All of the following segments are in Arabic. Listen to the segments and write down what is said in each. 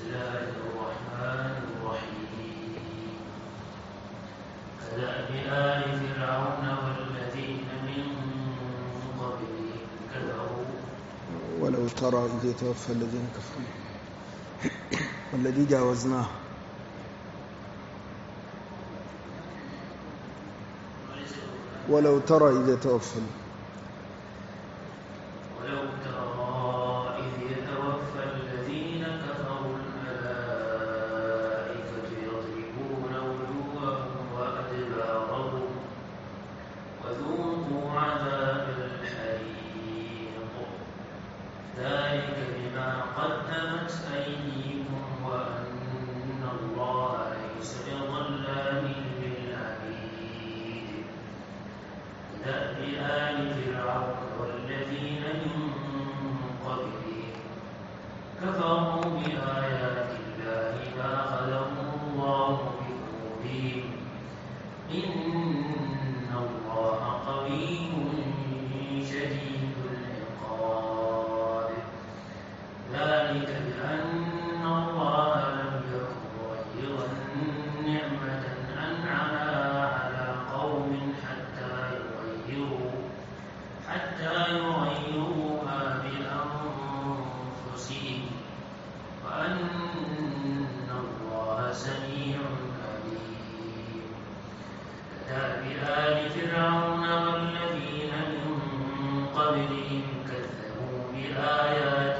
الله الرحمن الرحيم كدأب آل فرعون والذين من قبلهم كفروا ولو ترى إذ يتوفى الذين كفروا والذي جاوزناه ولو ترى إذ يتوفى يتوفى الذين كفروا الملائكة يضربون وجوههم وأدبارهم وذوقوا عذاب الحريق ذلك بما قدمت أيديكم وأن الله ليس بظلام للعبيد كدأب آل فرعون والذين من قبلهم كفروا بآيات الله فأخذهم الله بذنوبهم إن الله قوي شديد العقاب ذلك بأن الله لم يكن مغيرا نعمة أنعمها على قوم حتى يغيروا ما بأنفسهم وأن الله سميع عليم كدأب آل فرعون والذين من قبلهم كذبوا بآيات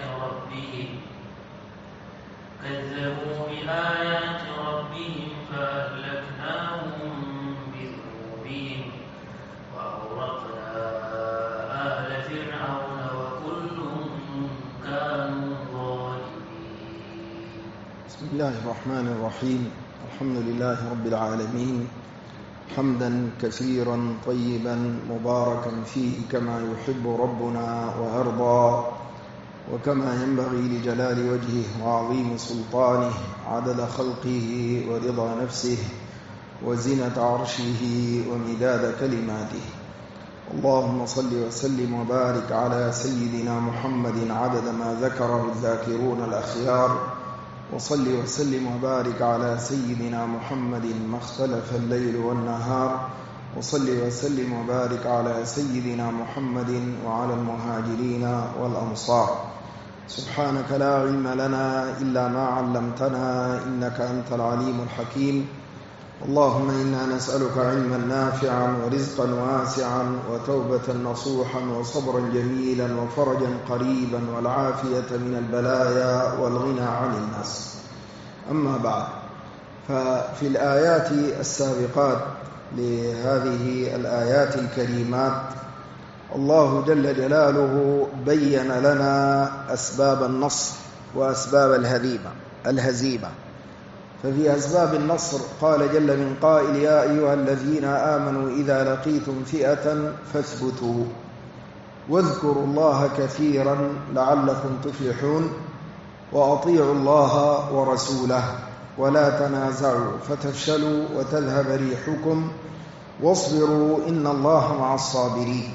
ربهم فأهلكناهم بذنوبهم وأغرقنا آل فرعون وكل كانوا ظالمين. بسم الله الرحمن الرحيم الحمد لله رب العالمين حمدا كثيرا طيبا مباركا فيه كما يحب ربنا ويرضى وكما ينبغي لجلال وجهه وعظيم سلطانه عدد خلقه ورضا نفسه وزنة عرشه ومداد كلماته. اللهم صل وسلم وبارك على سيدنا محمد عدد ما ذكره الذاكرون الأخيار وصل وسلم وبارك على سيدنا محمد ما اختلف الليل والنهار وصل وسلم وبارك على سيدنا محمد وعلى المهاجرين والأنصار. سبحانك لا علم لنا إلا ما علمتنا إنك أنت العليم الحكيم. اللهم إنا نسألك علما نافعا ورزقا واسعا وتوبة نصوحا وصبرا جميلا وفرجا قريبا والعافية من البلايا والغنى عن الناس. أما بعد، ففي الآيات السابقات لهذه الآيات الكريمات الله جل جلاله بين لنا أسباب النصر وأسباب الهزيمة. ففي أسباب النصر قال جل من قائل يا أيها الذين آمنوا إذا لقيتم فئة فاثبتوا واذكروا الله كثيرا لعلكم تفلحون وأطيعوا الله ورسوله ولا تنازعوا فتفشلوا وتذهب ريحكم واصبروا إن الله مع الصابرين.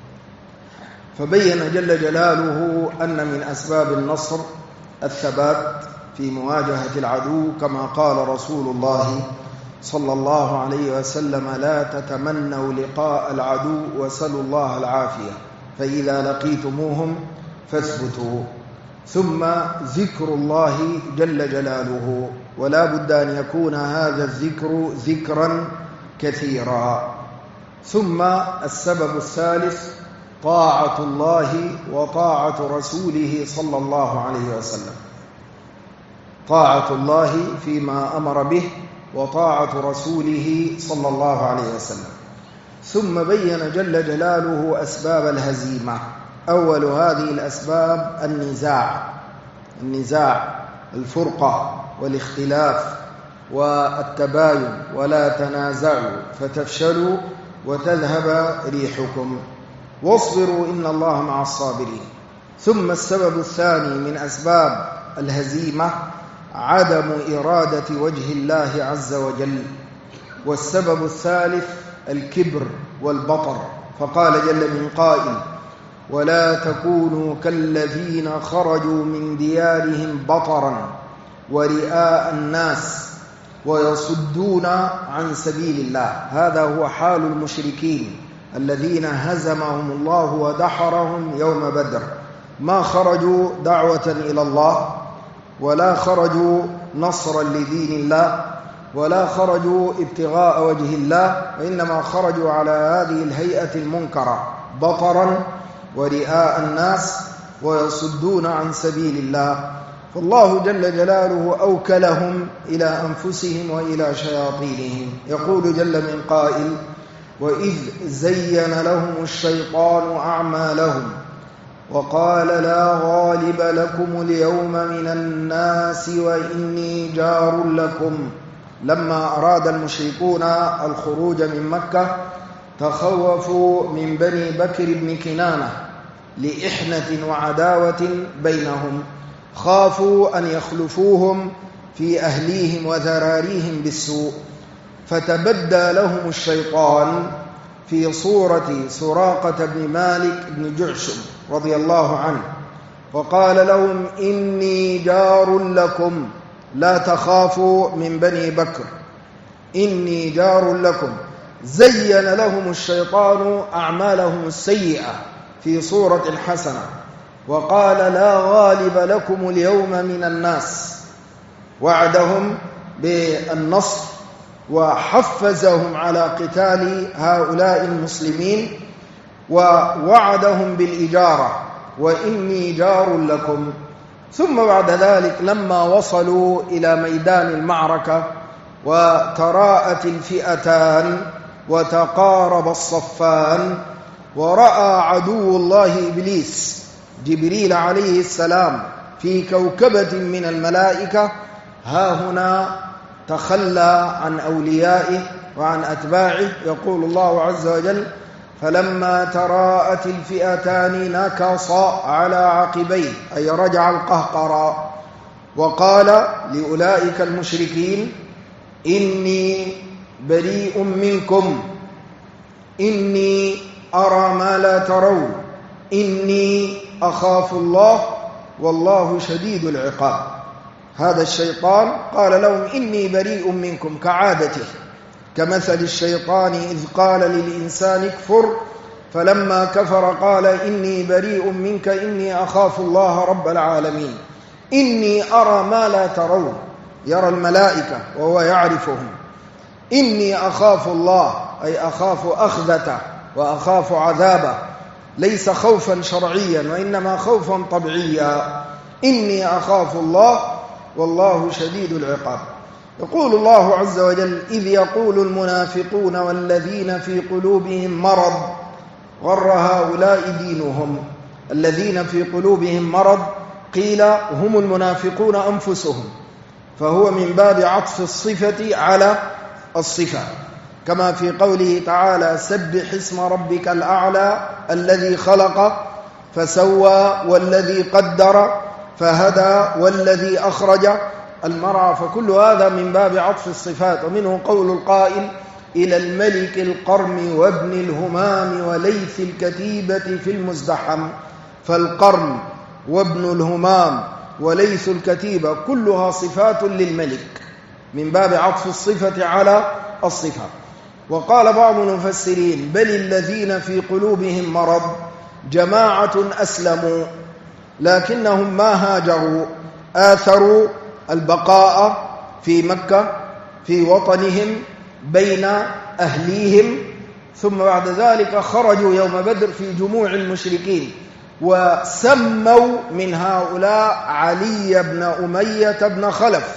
فبين جل جلاله أن من أسباب النصر الثبات في مواجهة العدو كما قال رسول الله صلى الله عليه وسلم لا تتمنوا لقاء العدو وسلوا الله العافية فإذا لقيتموهم فاثبتوا. ثم ذكر الله جل جلاله ولا بد أن يكون هذا الذكر ذكرا كثيرا. ثم السبب الثالث طاعة الله وطاعة رسوله صلى الله عليه وسلم، طاعة الله فيما أمر به وطاعة رسوله صلى الله عليه وسلم. ثم بين جل جلاله أسباب الهزيمة. أول هذه الأسباب النزاع الفرقة والاختلاف والتباين ولا تنازعوا فتفشلوا وتذهب ريحكم واصبروا إن الله مع الصابرين. ثم السبب الثاني من أسباب الهزيمة عدم إرادة وجه الله عز وجل. والسبب الثالث الكبر والبطر. فقال جل من قائل ولا تكونوا كالذين خرجوا من ديارهم بطرا ورئاء الناس ويصدون عن سبيل الله. هذا هو حال المشركين الذين هزمهم الله ودحرهم يوم بدر. ما خرجوا دعوة إلى الله، ولا خرجوا نصرا لدين الله، ولا خرجوا ابتغاء وجه الله، وإنما خرجوا على هذه الهيئة المنكرة بطرا ورئاء الناس ويصدون عن سبيل الله. فالله جل جلاله أوكلهم إلى أنفسهم وإلى شياطينهم. يقول جل من قائل: وإذ زين لهم الشيطان أعمالهم وقال لا غالب لكم اليوم من الناس وإني جار لكم. لما أراد المشركون الخروج من مكة تخوفوا من بني بكر بن كنانة لإحنة وعداوة بينهم، خافوا أن يخلفوهم في أهليهم وذراريهم بالسوء، فتبدى لهم الشيطان في صورة سراقة بن مالك بن جعشم رضي الله عنه، وقال لهم إني جار لكم لا تخافوا من بني بكر، إني جار لكم. زين لهم الشيطان أعمالهم السيئة في صورة حسنة، وقال لا غالب لكم اليوم من الناس، وعدهم بالنصر وحفزهم على قتال هؤلاء المسلمين، ووعدهم بالإجارة وإني جار لكم. ثم بعد ذلك لما وصلوا إلى ميدان المعركة وتراءت الفئتان وتقارب الصفان، ورأى عدو الله إبليس جبريل عليه السلام في كوكبة من الملائكة، ها هنا تخلى عن أوليائه وعن أتباعه. يقول الله عز وجل: فلما تراءت الفئتان نكص على عقبيه، أي رجع القهقرى، وقال لأولئك المشركين: إني بريء منكم، إني أرى ما لا ترون، إني أخاف الله والله شديد العقاب. هذا الشيطان قال لهم إني بريء منكم كعادته، كمثل الشيطان إذ قال للإنسان اكفر فلما كفر قال إني بريء منك إني أخاف الله رب العالمين. إني أرى ما لا ترون، يرى الملائكة وهو يعرفهم. إني أخاف الله، أي أخاف أخذته وأخاف عذابه، ليس خوفا شرعيا وإنما خوفا طبيعيا. إني أخاف الله والله شديد العقاب. يقول الله عز وجل: إذ يقول المنافقون والذين في قلوبهم مرض غر هؤلاء دينهم. الذين في قلوبهم مرض قيل هم المنافقون أنفسهم، فهو من باب عطف الصفة على الصفة، كما في قوله تعالى: سبح اسم ربك الأعلى الذي خلق فسوى والذي قدر فهدى والذي أخرج المرعى. فكل هذا من باب عطف الصفات. ومنه قول القائل: إلى الملك القرم وابن الهمام وليث الكتيبة في المزدحم. فالقرم وابن الهمام وليث الكتيبة كلها صفات للملك من باب عطف الصفة على الصفة. وقال بعض المفسرين: بل الذين في قلوبهم مرض جماعة أسلموا لكنهم ما هاجروا، آثروا البقاء في مكة في وطنهم بين أهليهم، ثم بعد ذلك خرجوا يوم بدر في جموع المشركين، وسموا من هؤلاء علي بن أمية بن خلف،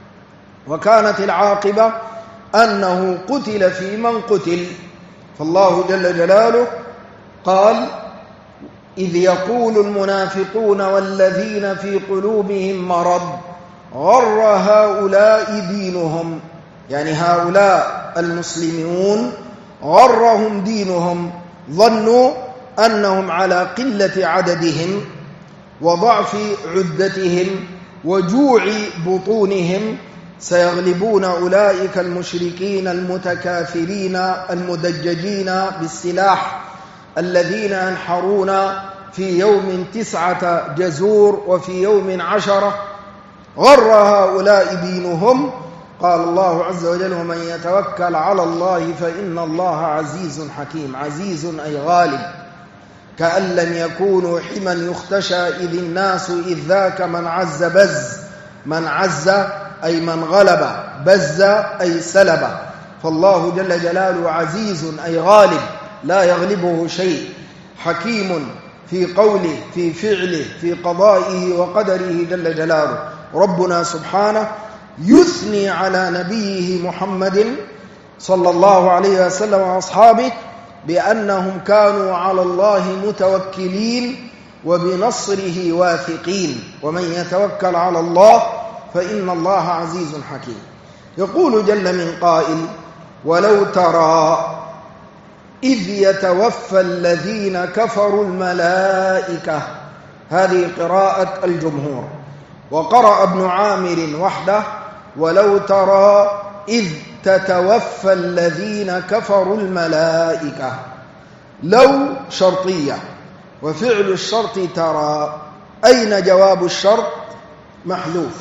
وكانت العاقبة أنه قتل في من قتل. فالله جل جلاله قال: إذ يقول المنافقون والذين في قلوبهم مرض غر هؤلاء دينهم، يعني هؤلاء المسلمون غرهم دينهم، ظنوا أنهم على قلة عددهم وضعف عدتهم وجوع بطونهم سيغلبون أولئك المشركين المتكاثرين المدججين بالسلاح الذين ينحرون في يوم 9 جزور وفي يوم 10 غر هؤلاء دينهم. قال الله عز وجل: ومن يتوكل على الله فإن الله عزيز حكيم. عزيز أي غالب، كأن لم يكونوا حما يختشى إذ الناس إذ ذاك من عز بز. من عز أي من غلب، بز أي سلب. فالله جل جلاله عزيز أي غالب لا يغلبه شيء، حكيم في قوله في فعله في قضائه وقدره جل جلاله. ربنا سبحانه يثني على نبيه محمد صلى الله عليه وسلم وأصحابه بأنهم كانوا على الله متوكلين وبنصره واثقين. ومن يتوكل على الله فإن الله عزيز حكيم. يقول جل من قائل: ولو ترى إذ يتوفى الذين كفروا الملائكة. هذه قراءة الجمهور. وقرأ ابن عامر وحده: ولو ترى إذ تتوفى الذين كفروا الملائكة. لو شرطية، وفعل الشرط ترى. أين جواب الشرط؟ محذوف،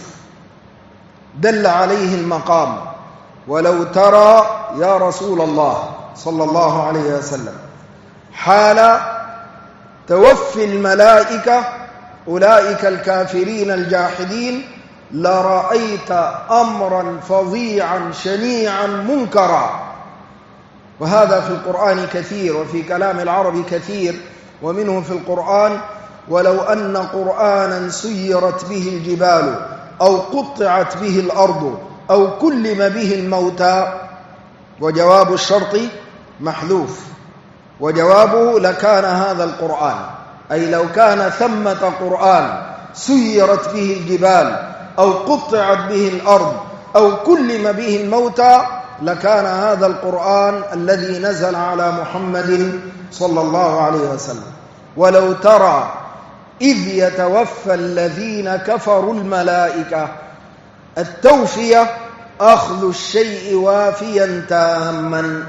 دل عليه المقام. ولو ترى يا رسول الله صلى الله عليه وسلم حال توفي الملائكة أولئك الكافرين الجاحدين لرأيت أمرا فظيعا شنيعا منكرا. وهذا في القرآن كثير، وفي كلام العرب كثير، ومنه في القرآن: ولو أن قرآنا سيرت به الجبال أو قطعت به الأرض أو كلم به الموتى. وجواب الشرط محذوف، وجوابه لكان هذا القرآن، أي لو كان ثمة قرآن سيرت به الجبال أو قطعت به الأرض أو كلم به الموتى لكان هذا القرآن الذي نزل على محمد صلى الله عليه وسلم. ولو ترى إذ يتوفى الذين كفروا الملائكة. التوفية أخذ الشيء وافيا تاما.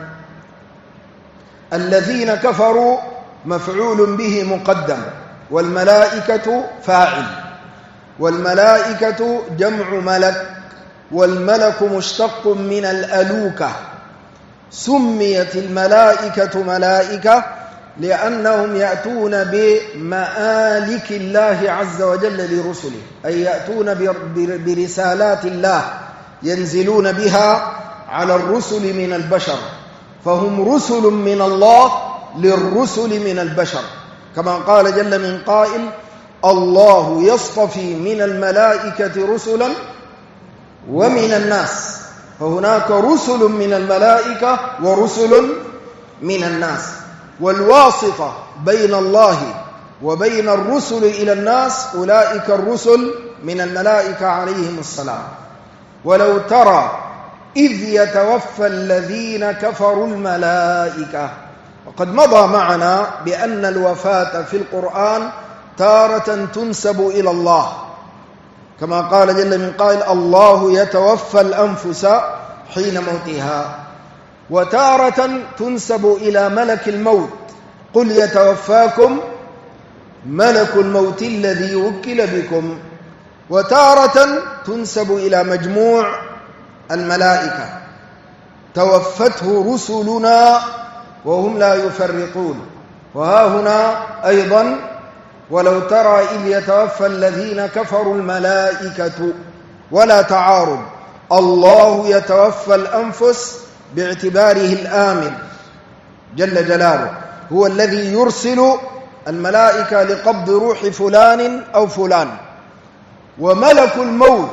الذين كفروا مفعول به مقدم، والملائكة فاعل، والملائكة جمع ملك، والملك مشتق من الألوكة. سميت الملائكة ملائكة لأنهم يأتون بمآلك الله عز وجل لرسله، أي يأتون برسالات الله ينزلون بها على الرسل من البشر، فهم رسل من الله للرسل من البشر. كما قال جل من قائل: الله يصطفي من الملائكة رسلا ومن الناس. فهناك رسل من الملائكة ورسل من الناس، والواسطة بين الله وبين الرسل إلى الناس أولئك الرسل من الملائكة عليهم السلام. ولو ترى إذ يتوفى الذين كفروا الملائكة. وقد مضى معنا بأن الوفاة في القرآن تارة تنسب إلى الله، كما قال جل من قائل: الله يتوفى الأنفس حين موتها. وتارة تنسب إلى ملك الموت: قل يتوفاكم ملك الموت الذي وكل بكم. وتارة تنسب إلى مجموع الملائكة: توفته رسلنا وهم لا يفرطون. وها هنا أيضا: ولو ترى إذ يتوفى الذين كفروا الملائكة. ولا تعارض، الله يتوفى الأنفس باعتباره الآمن جل جلاله، هو الذي يرسل الملائكة لقبض روح فلان أو فلان. وملك الموت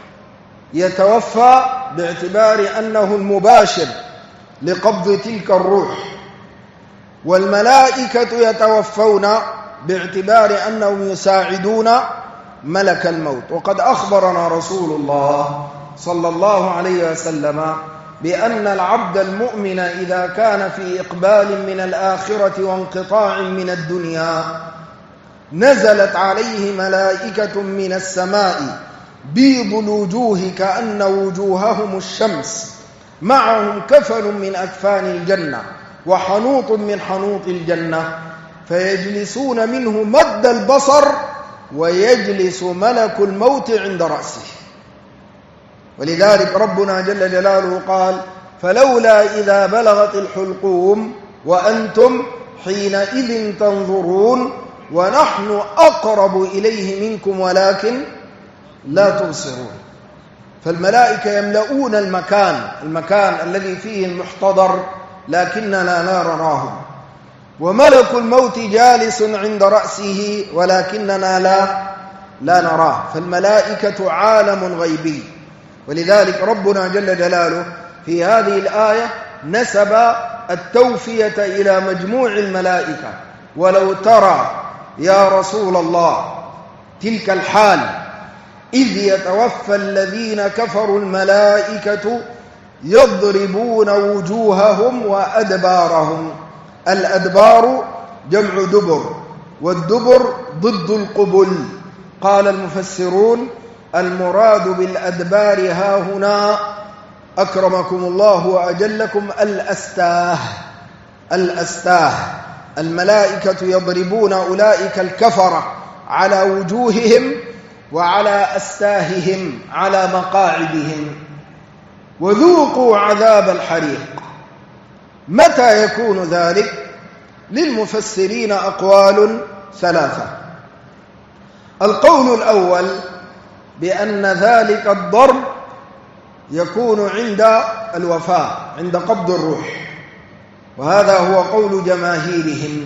يتوفى باعتبار أنه المباشر لقبض تلك الروح. والملائكة يتوفون باعتبار أنهم يساعدون ملك الموت. وقد أخبرنا رسول الله صلى الله عليه وسلم بأن العبد المؤمن إذا كان في إقبال من الآخرة وانقطاع من الدنيا نزلت عليه ملائكة من السماء بيض الوجوه كأن وجوههم الشمس، معهم كفن من أكفان الجنة وحنوط من حنوط الجنة، فيجلسون منه مد البصر ويجلس ملك الموت عند رأسه. ولذلك ربنا جل جلاله قال: فلولا إذا بلغت الحلقوم وأنتم حينئذ تنظرون ونحن أقرب إليه منكم ولكن لا تبصرون. فالملائكة يملؤون المكان الذي فيه المحتضر، لكننا لا نراهم، وملك الموت جالس عند رأسه ولكننا لا نراه. فالملائكة عالم غيبي. ولذلك ربنا جل جلاله في هذه الآية نسب التوفية إلى مجموع الملائكة. ولو ترى يا رسول الله تلك الحال إذ يتوفى الذين كفروا الملائكة يضربون وجوههم وأدبارهم. الأدبار جمع دبر، والدبر ضد القبل. قال المفسرون: المراد بالأدبار هاهنا أكرمكم الله وأجلكم الأستاه. الملائكة يضربون أولئك الكفرة على وجوههم وعلى أستاههم على مقاعدهم. وذوقوا عذاب الحريق. متى يكون ذلك؟ للمفسرين أقوال ثلاثة. القول الأول بأن ذلك الضرب يكون عند الوفاة، عند قبض الروح، وهذا هو قول جماهيرهم،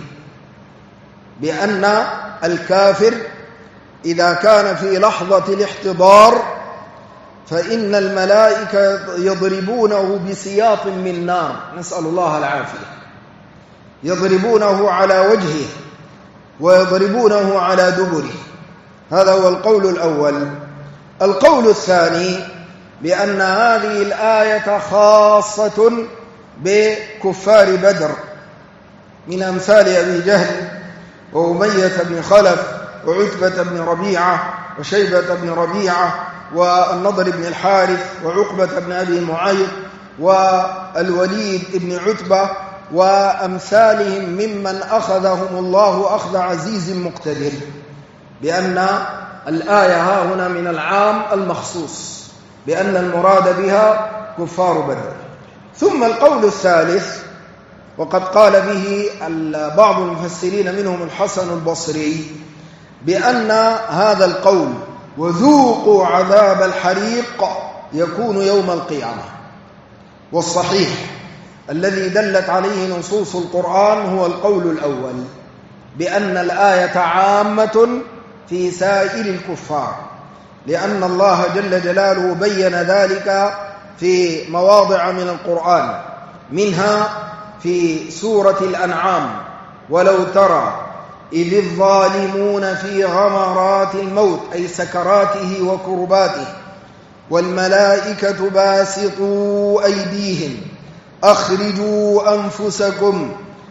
بأن الكافر إذا كان في لحظة الاحتضار فإن الملائكة يضربونه بسياط من نار، نسأل الله العافية، يضربونه على وجهه ويضربونه على دبره. هذا هو القول الأول. القول الثاني بأن هذه الآية خاصة بكفار بدر من أمثال أبي جهل وأمية بن خلف وعتبة بن ربيعة وشيبة بن ربيعة والنضر بن الحارث وعقبة بن أبي معيط والوليد بن عتبة وأمثالهم ممن أخذهم الله أخذ عزيز مقتدر، بأن الآية ها هنا من العام المخصوص، بأن المراد بها كفار بدر. ثم القول الثالث، وقد قال به بعض المفسرين منهم الحسن البصري، بأن هذا القول وذوقوا عذاب الحريق يكون يوم القيامة. والصحيح الذي دلت عليه نصوص القرآن هو القول الأول، بأن الآية عامة في سائر الكفار، لأن الله جل جلاله بين ذلك في مواضع من القرآن، منها في سورة الأنعام: ولو ترى إذ الظالمون في غمرات الموت، أي سكراته وكرباته، والملائكة باسطوا أيديهم أخرجوا أنفسكم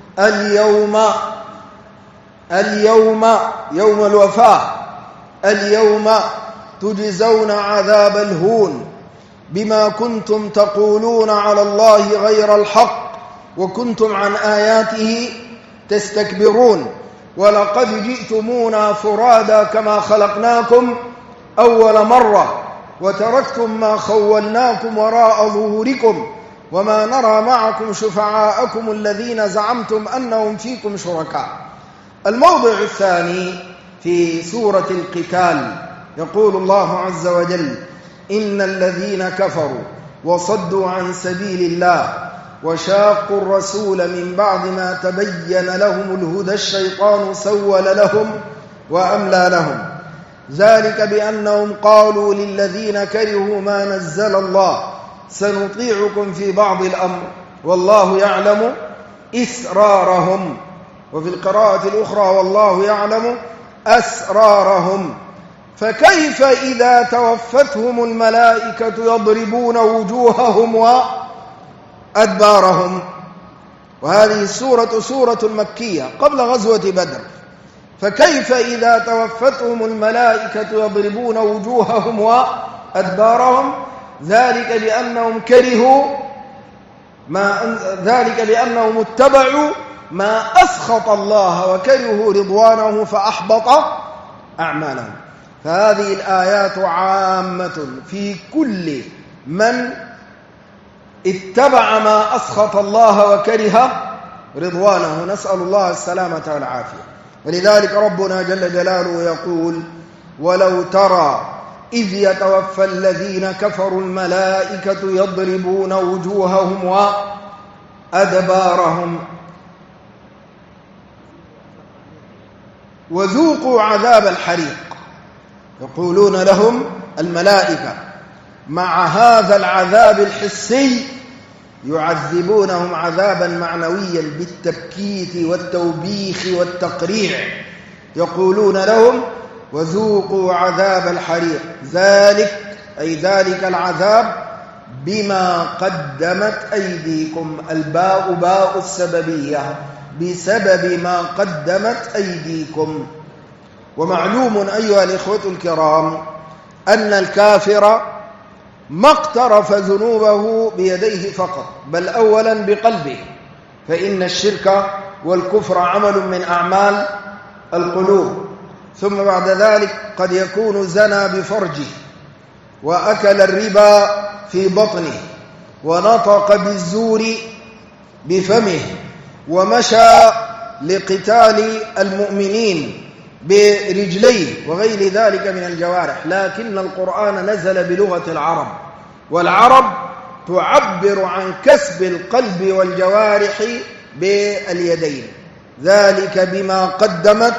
يوم الوفاة اليوم تجزون عذاب الهون بما كنتم تقولون على الله غير الحق وكنتم عن آياته تستكبرون ولقد جئتمونا فرادا كما خلقناكم أول مرة وتركتم ما خولناكم وراء ظهوركم وما نرى معكم شفعاءكم الذين زعمتم أنهم فيكم شركاء. الموضع الثاني في سورة القتال، يقول الله عز وجل: إن الذين كفروا وصدوا عن سبيل الله وشاقوا الرسول من بعد ما تبين لهم الهدى الشيطان سول لهم وأملى لهم، ذلك بأنهم قالوا للذين كرهوا ما نزل الله سنطيعكم في بعض الأمر والله يعلم إسرارهم، وفي القراءة الأخرى والله يعلم أسرارهم. فكيف إذا توفتهم الملائكة يضربون وجوههم وأدبارهم؟ وهذه السورة سورة مكية قبل غزوة بدر، فكيف إذا توفتهم الملائكة يضربون وجوههم وأدبارهم؟ ذلك لأنهم اتبعوا ما أسخط الله وكرهوا رضوانه فأحبط أعمالهم. فهذه الآيات عامة في كل من اتبع ما أسخط الله وكره رضوانه، نسأل الله السلامة والعافية. ولذلك ربنا جل جلاله يقول: ولو ترى إذ يتوفى الذين كفروا الملائكة يضربون وجوههم وأدبارهم وذوقوا عذاب الحريق. يقولون لهم الملائكة مع هذا العذاب الحسي يعذبونهم عذابا معنويا بالتبكيت والتوبيخ والتقريع. يقولون لهم: وذوقوا عذاب الحريق، ذلك أي ذلك العذاب بما قدمت أيديكم. الباء باء السببية، بسبب ما قدمت أيديكم. ومعلوم أيها الإخوة الكرام أن الكافر ما اقترف ذنوبه بيديه فقط، بل أولا بقلبه، فإن الشرك والكفر عمل من أعمال القلوب. ثم بعد ذلك قد يكون زنى بفرجه، وأكل الربا في بطنه، ونطق بالزور بفمه، ومشى لقتال المؤمنين برجليه وغير ذلك من الجوارح. لكن القرآن نزل بلغة العرب، والعرب تعبر عن كسب القلب والجوارح باليدين. ذلك بما قدمت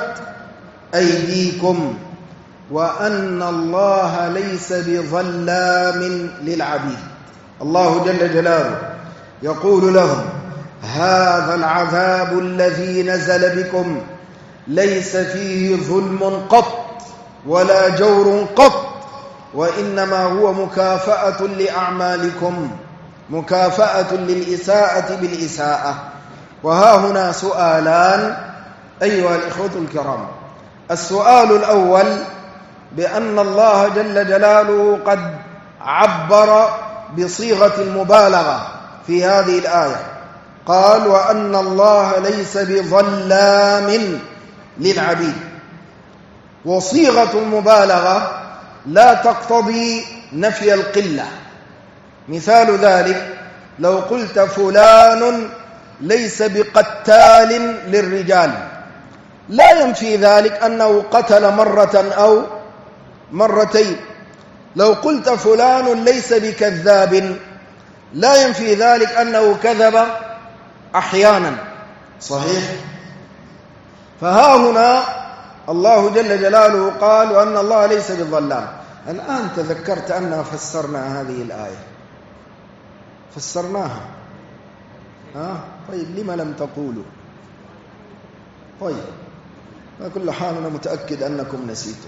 أيديكم وأن الله ليس بظلام للعبيد. الله جل جلاله يقول لهم: هذا العذاب الذي نزل بكم ليس فيه ظلم قط ولا جور قط، وإنما هو مكافأة لأعمالكم، مكافأة للإساءة بالإساءة. وها هنا سؤالان أيها الإخوة الكرام. السؤال الأول بأن الله جل جلاله قد عبر بصيغة المبالغة في هذه الآية، قال: وأن الله ليس بظلام للعبيد. وصيغة المبالغة لا تقتضي نفي القلة. مثال ذلك لو قلت: فلان ليس بقتال للرجال، لا ينفي ذلك أنه قتل مرة أو مرتين. لو قلت: فلان ليس بكذاب، لا ينفي ذلك أنه كذب أحيانا. صحيح؟ فها هنا الله جل جلاله قال: وأن الله ليس بظلام. الآن تذكرت أننا فسرنا هذه الآية، فسرناها. طيب لما لم تقولوا؟ طيب على كل حال أنا متأكد أنكم نسيتم.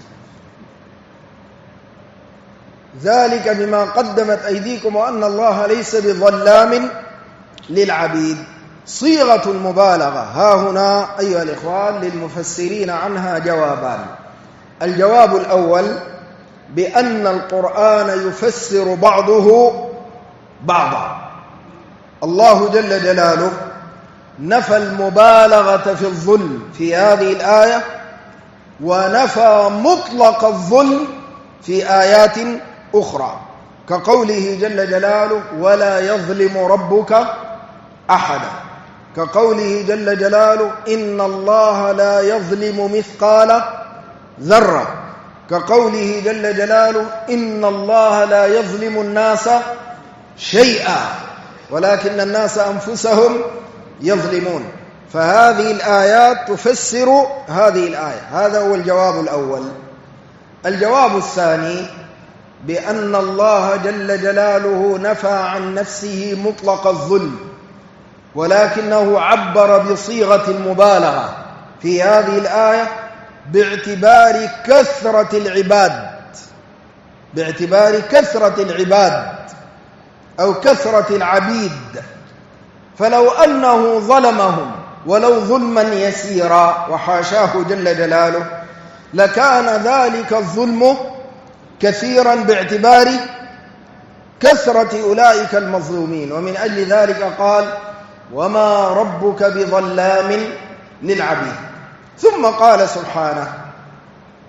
ذلك بما قدمت أيديكم وأن الله ليس بظلام للعبيد. صيغة المبالغة ها هنا أيها الإخوان للمفسرين عنها جوابان. الجواب الأول بأن القرآن يفسر بعضه بعضا. الله جل جلاله نفى المبالغة في الظلم في هذه الآية، ونفى مطلق الظلم في آيات أخرى، كقوله جل جلاله: ولا يظلم ربك أحدا، كقوله جل جلاله: إن الله لا يظلم مثقال ذرة، كقوله جل جلاله: إن الله لا يظلم الناس شيئا ولكن الناس أنفسهم يظلمون. فهذه الآيات تفسر هذه الآية. هذا هو الجواب الأول. الجواب الثاني بأن الله جل جلاله نفى عن نفسه مطلق الظلم، ولكنه عبر بصيغة المبالغة في هذه الآية باعتبار كثرة العباد، باعتبار كثرة العباد أو كثرة العبيد. فلو أنه ظلمهم ولو ظلما يسيرا وحاشاه جل جلاله لكان ذلك الظلم كثيرا باعتبار كثرة أولئك المظلومين. ومن أجل ذلك قال: وما ربك بظلام للعبيد. ثم قال سبحانه: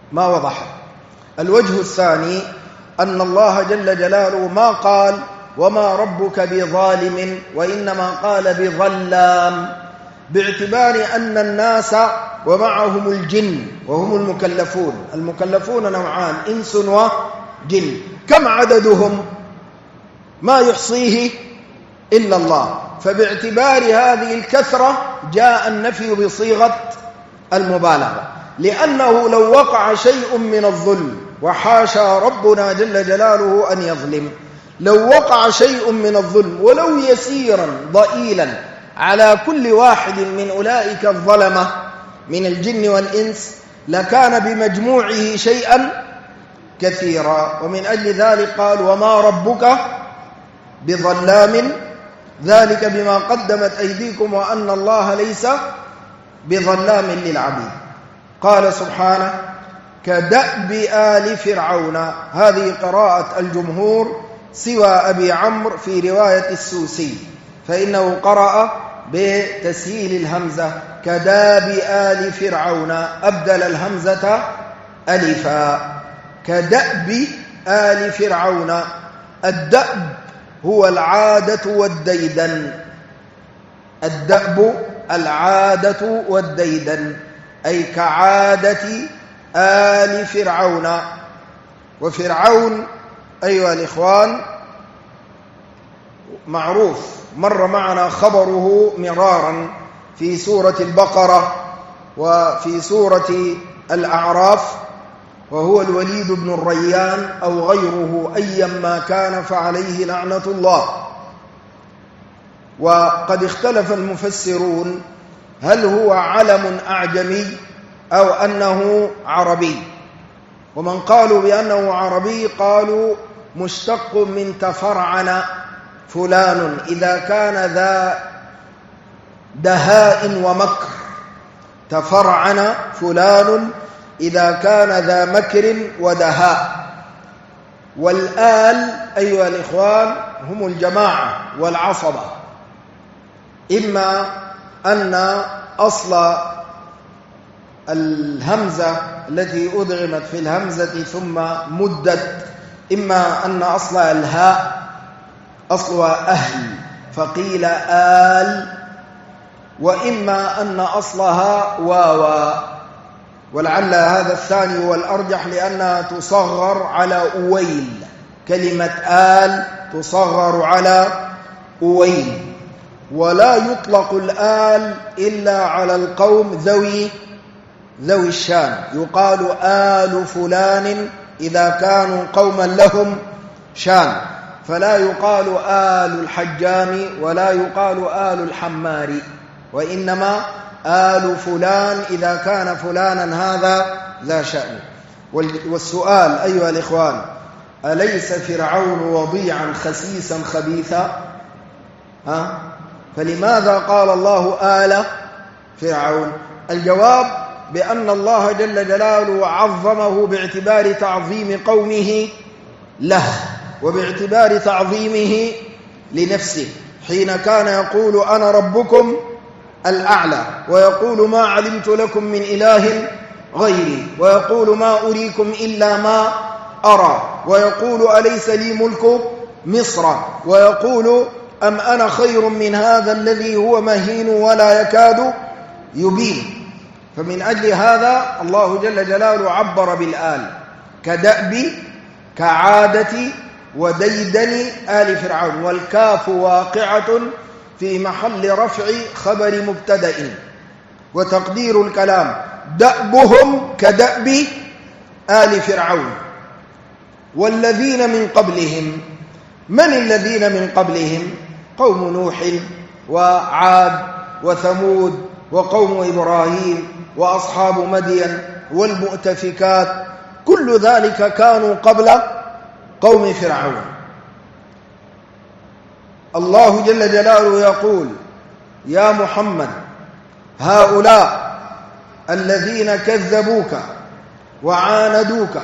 ما وضح. الوجه الثاني أن الله جل جلاله ما قال وما ربك بظالم، وإنما قال بظلام، باعتبار أن الناس ومعهم الجن وهم المكلفون نوعان، إنس وجن. كم عددهم؟ ما يحصيه إلا الله. فباعتبار هذه الكثرة جاء النفي بصيغة المبالغة، لأنه لو وقع شيء من الظلم، وحاشا ربنا جل جلاله أن يظلم، لو وقع شيء من الظلم ولو يسيرا ضئيلا على كل واحد من أولئك الظلمة من الجن والإنس لكان بمجموعه شيئا كثيرا. ومن أجل ذلك قال وما ربك بظلام، ذلك بما قدمت أيديكم وأن الله ليس بظلام للعبيد. قال سبحانه كدأب آل فرعون، هذه قراءة الجمهور سوى أبي عمرو في رواية السوسي، فإنه قرأ بتسهيل الهمزة كداب آل فرعون، أبدل الهمزة ألفا. كدأب آل فرعون. الدأب هو العادة والديدن، الدأب العادة والديدن، أي كعادة آل فرعون. وفرعون أيها الإخوان معروف، مر معنا خبره مرارا في سورة البقرة وفي سورة الأعراف، وهو الوليد بن الريان أو غيره أيما كان فعليه لعنة الله. وقد اختلف المفسرون هل هو علم أعجمي أو أنه عربي، ومن قالوا بأنه عربي قالوا مشتق من تفرعن فلان إذا كان ذا دهاء ومكر، تفرعن فلان إذا كان ذا مكر ودهاء. والآل أيها الإخوان هم الجماعة والعصبة، إما أن أصل الهمزة التي أدغمت في الهمزة ثم مدت، إما أن أصل الهاء أصلها أهل فقيل آل، وإما أن أصلها واوا، ولعل هذا الثاني هو الأرجح لأنها تصغر على أويل، كلمة آل تصغر على أويل. ولا يطلق الآل إلا على القوم ذوي الشان، يقال آل فلان إذا كانوا قوما لهم شان، فلا يقال آل الحجام ولا يقال آل الحمار، وإنما آل فلان إذا كان فلانا هذا لا شأن. والسؤال أيها الإخوان، أليس فرعون وضيعا خسيسا خبيثا؟ فلماذا قال الله آل فرعون؟ الجواب بأن الله جل جلاله عظمه باعتبار تعظيم قومه له وباعتبار تعظيمه لنفسه، حين كان يقول أنا ربكم الأعلى، ويقول ما علمت لكم من إله غيري، ويقول ما أريكم إلا ما أرى، ويقول أليس لي ملك مصر، ويقول أم أنا خير من هذا الذي هو مهين ولا يكاد يبين. فمن أجل هذا الله جل جلاله عبر بالآل كدأب كعادة وديدن آل فرعون، والكاف واقعة في محل رفع خبر مبتدأ، وتقدير الكلام دأبهم كدأب آل فرعون. والذين من قبلهم، من الذين من قبلهم؟ قوم نوح وعاد وثمود وقوم إبراهيم وأصحاب مدين والمؤتفكات، كل ذلك كانوا قبل قوم فرعون. الله جل جلاله يقول يا محمد هؤلاء الذين كذبوك وعاندوك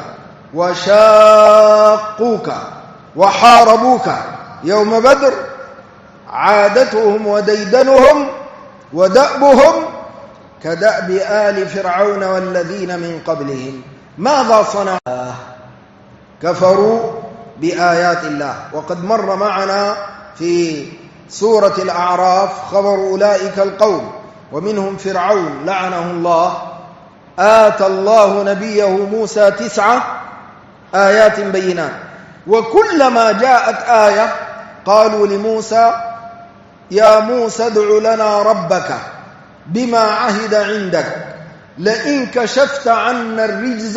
وشاقوك وحاربوك يوم بدر، عادتهم وديدنهم ودأبهم كدأب آل فرعون والذين من قبلهم. ماذا صنع؟ كفروا بآيات الله. وقد مر معنا في سورة الأعراف خبر أولئك القوم، ومنهم فرعون لعنه الله. آتى الله نبيه موسى 9 آيات بينات، وكلما جاءت آية قالوا لموسى يا موسى ادع لنا ربك بما عهد عندك لئن كشفت عنا الرجز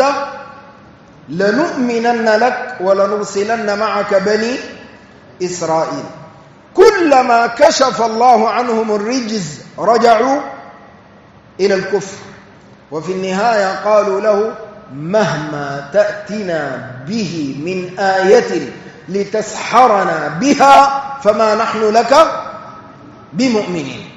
لنؤمنن لك ولنرسلن معك بني إسرائيل. كلما كشف الله عنهم الرجز رجعوا إلى الكفر، وفي النهاية قالوا له مهما تأتنا به من آية لتسحرنا بها فما نحن لك بمؤمنين.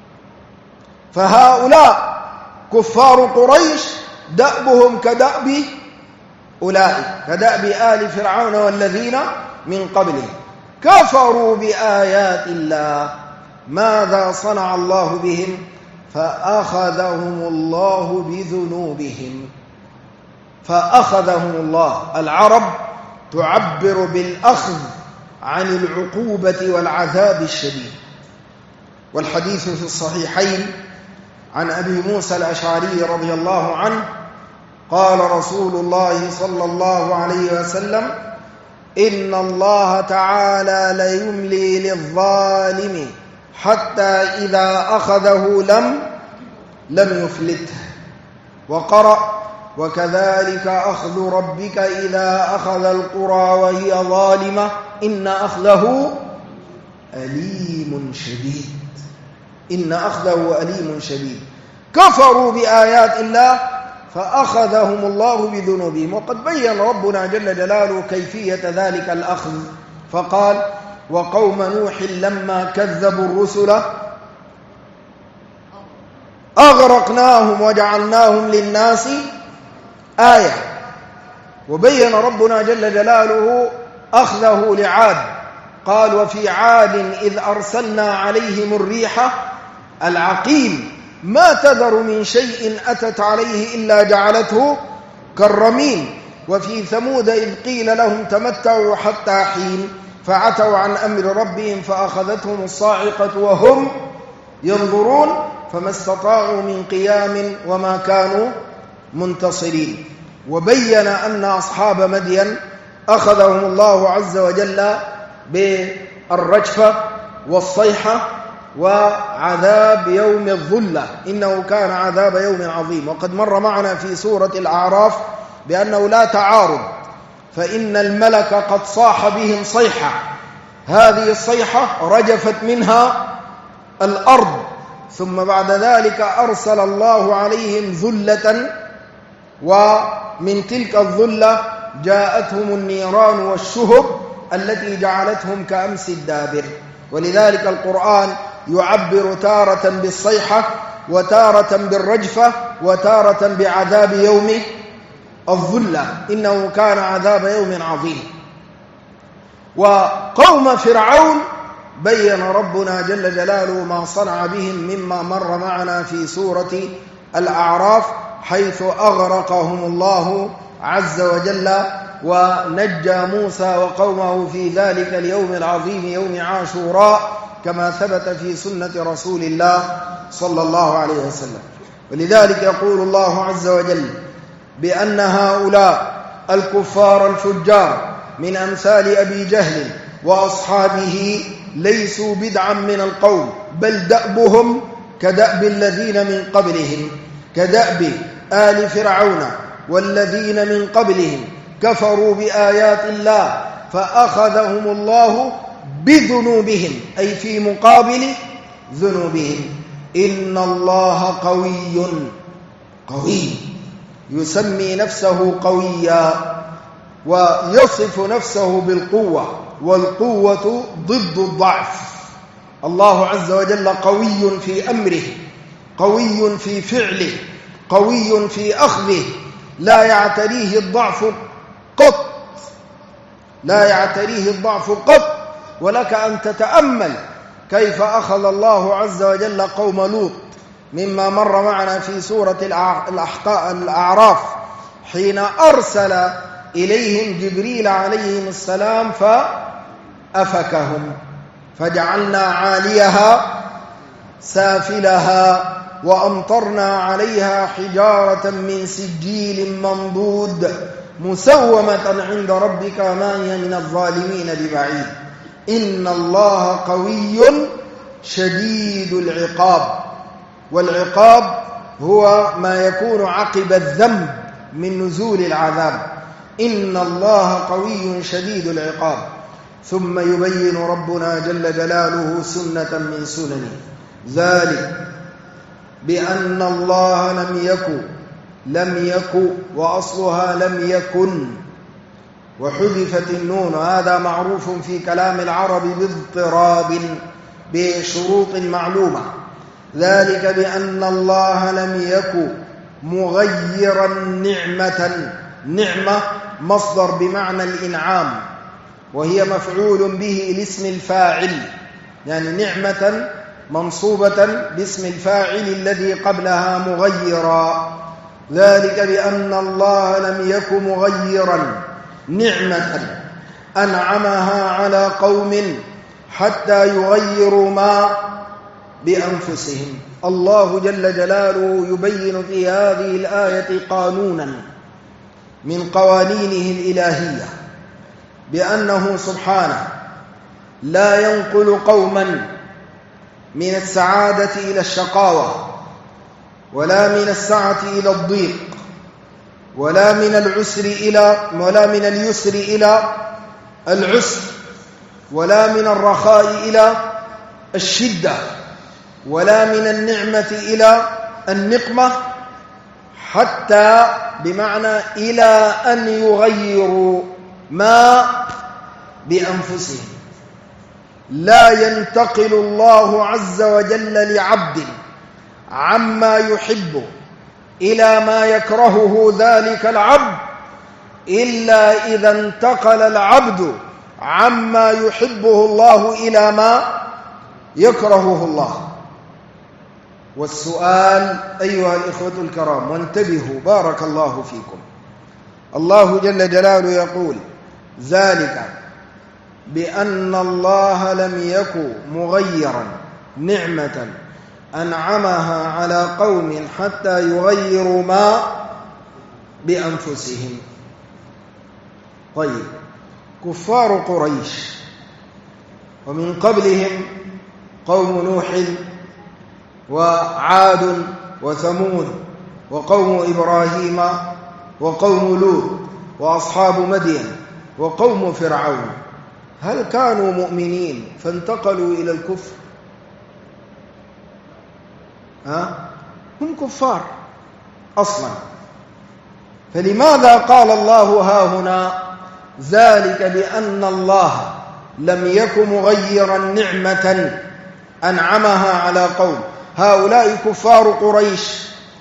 فهؤلاء كفار قريش دأبهم كدأب أولئك، كدأب آل فرعون والذين من قبلهم، كفروا بآيات الله. ماذا صنع الله بهم؟ فأخذهم الله بذنوبهم. فأخذهم الله. العرب تعبر بالأخذ عن العقوبة والعذاب الشديد. والحديث في الصحيحين عن أبي موسى الأشعري رضي الله عنه قال رسول الله صلى الله عليه وسلم إن الله تعالى ليملي للظالم حتى إذا أخذه لم يفلته. وقرأ وكذلك أخذ ربك إذا أخذ القرى وهي ظالمة إن أخذه أليم شديد. إن أخذه أليم شديد. كفروا بآيات الله فأخذهم الله بذنوبهم. وقد بين ربنا جل جلاله كيفية ذلك الأخذ، فقال وقوم نوح لما كذبوا الرسل أغرقناهم وجعلناهم للناس آية. وبين ربنا جل جلاله أخذه لعاد، قال وفي عاد إذ أرسلنا عليهم الريح العقيم ما تذر من شيء أتت عليه إلا جعلته كالرميم. وفي ثمود إذ قيل لهم تمتعوا حتى حين فعتوا عن أمر ربهم فأخذتهم الصاعقة وهم ينظرون فما استطاعوا من قيام وما كانوا منتصرين. وبين أن أصحاب مدين أخذهم الله عز وجل بالرجفة والصيحة وعذاب يوم الظلة، إنه كان عذاب يوم عظيم. وقد مر معنا في سورة الأعراف بأنه لا تعارض، فإن الملك قد صاح بهم صيحة، هذه الصيحة رجفت منها الأرض، ثم بعد ذلك أرسل الله عليهم ذلة، ومن تلك الذلة جاءتهم النيران والشهب التي جعلتهم كأمس الدابر. ولذلك القرآن يعبر تارة بالصيحة وتارة بالرجفة وتارة بعذاب يوم الظلة، إنه كان عذاب يوم عظيم. وقوم فرعون بين ربنا جل جلاله ما صنع بهم مما مر معنا في سورة الأعراف، حيث أغرقهم الله عز وجل ونجى موسى وقومه في ذلك اليوم العظيم يوم عاشوراء، كما ثبت في سنة رسول الله صلى الله عليه وسلم. ولذلك يقول الله عز وجل بأن هؤلاء الكفار الفجار من أمثال أبي جهل وأصحابه ليسوا بدعا من القوم، بل دأبهم كدأب الذين من قبلهم، كدأب آل فرعون والذين من قبلهم، كفروا بآيات الله فأخذهم الله بذنوبهم، أي في مقابل ذنوبهم. إن الله قوي يسمي نفسه قويا ويصف نفسه بالقوة، والقوة ضد الضعف. الله عز وجل قوي في أمره، قوي في فعله، قوي في أخذه، لا يعتريه الضعف قط، لا يعتريه الضعف قط. ولك أن تتأمل كيف أخذ الله عز وجل قوم لوط مما مر معنا في سورة الأعراف، حين أرسل إليهم جبريل عليه السلام فأفكهم، فجعلنا عاليها سافلها وأمطرنا عليها حجارة من سجيل منضود مسومة عند ربك وما هي من الظالمين ببعيد إن الله قوي شديد العقاب. والعقاب هو ما يكون عقب الذنب من نزول العذاب. إن الله قوي شديد العقاب. ثم يبين ربنا جل جلاله سنة من سننه ذلك بأن الله لم يكن وأصلها لم يكن وحذفت النون، هذا معروف في كلام العرب باضطراب بشروط معلومة. ذلك بأن الله لم يكن مغيرا نعمة مصدر بمعنى الإنعام، وهي مفعول به لاسم الفاعل، يعني نعمة منصوبة باسم الفاعل الذي قبلها مغيرا. ذلك بأن الله لم يكن مغيرا نعمة أنعمها على قوم حتى يغيروا ما بأنفسهم. الله جل جلاله يبين في هذه الآية قانونا من قوانينه الإلهية بأنه سبحانه لا ينقل قوما من السعادة إلى الشقاوة، ولا من السعة إلى الضيق، ولا من اليسر إلى العسر، ولا من الرخاء إلى الشدة، ولا من النعمة إلى النقمة، حتى بمعنى إلى أن يغيروا ما بأنفسهم. لا ينتقل الله عز وجل لعبد عما يحب إلى ما يكرهه ذلك العبد إلا إذا انتقل العبد عما يحبه الله إلى ما يكرهه الله. والسؤال أيها الإخوة الكرام، وانتبهوا بارك الله فيكم، الله جل جلاله يقول ذلك بأن الله لم يكن مغيرا نعمة أنعمها على قوم حتى يغيروا ما بأنفسهم. طيب، كفار قريش ومن قبلهم قوم نوح وعاد وثمود وقوم إبراهيم وقوم لوط وأصحاب مدين وقوم فرعون، هل كانوا مؤمنين فانتقلوا إلى الكفر؟ هم كفار أصلا. فلماذا قال الله ها هنا ذلك بأن الله لم يكن مغيرا نعمة أنعمها على قوم؟ هؤلاء كفار قريش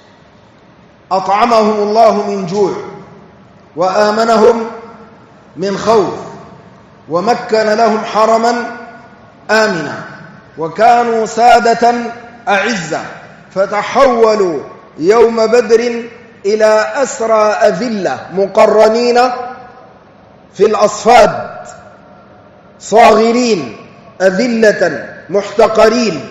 أطعمهم الله من جوع وآمنهم من خوف ومكن لهم حرما آمنا وكانوا سادة أعزة، فتحولوا يوم بدر إلى أسرى أذلة مقرنين في الأصفاد صاغرين أذلة محتقرين.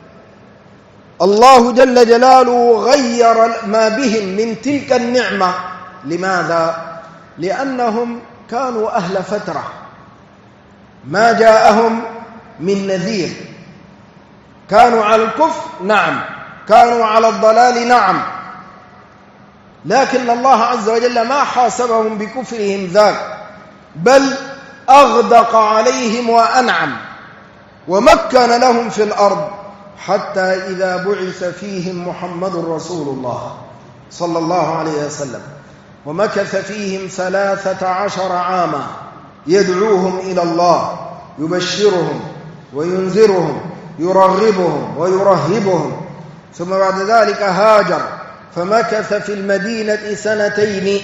الله جل جلاله غير ما بهم من تلك النعمة. لماذا؟ لأنهم كانوا أهل فترة ما جاءهم من نذير، كانوا على الكفر نعم، كانوا على الضلال نعم، لكن الله عز وجل ما حاسبهم بكفرهم ذاك، بل أغدق عليهم وأنعم ومكن لهم في الأرض حتى إذا بعث فيهم محمد رسول الله صلى الله عليه وسلم ومكث فيهم 13 عاما يدعوهم إلى الله، يبشرهم وينذرهم، يرغبهم ويرهبهم، ثم بعد ذلك هاجر فمكث في المدينة 2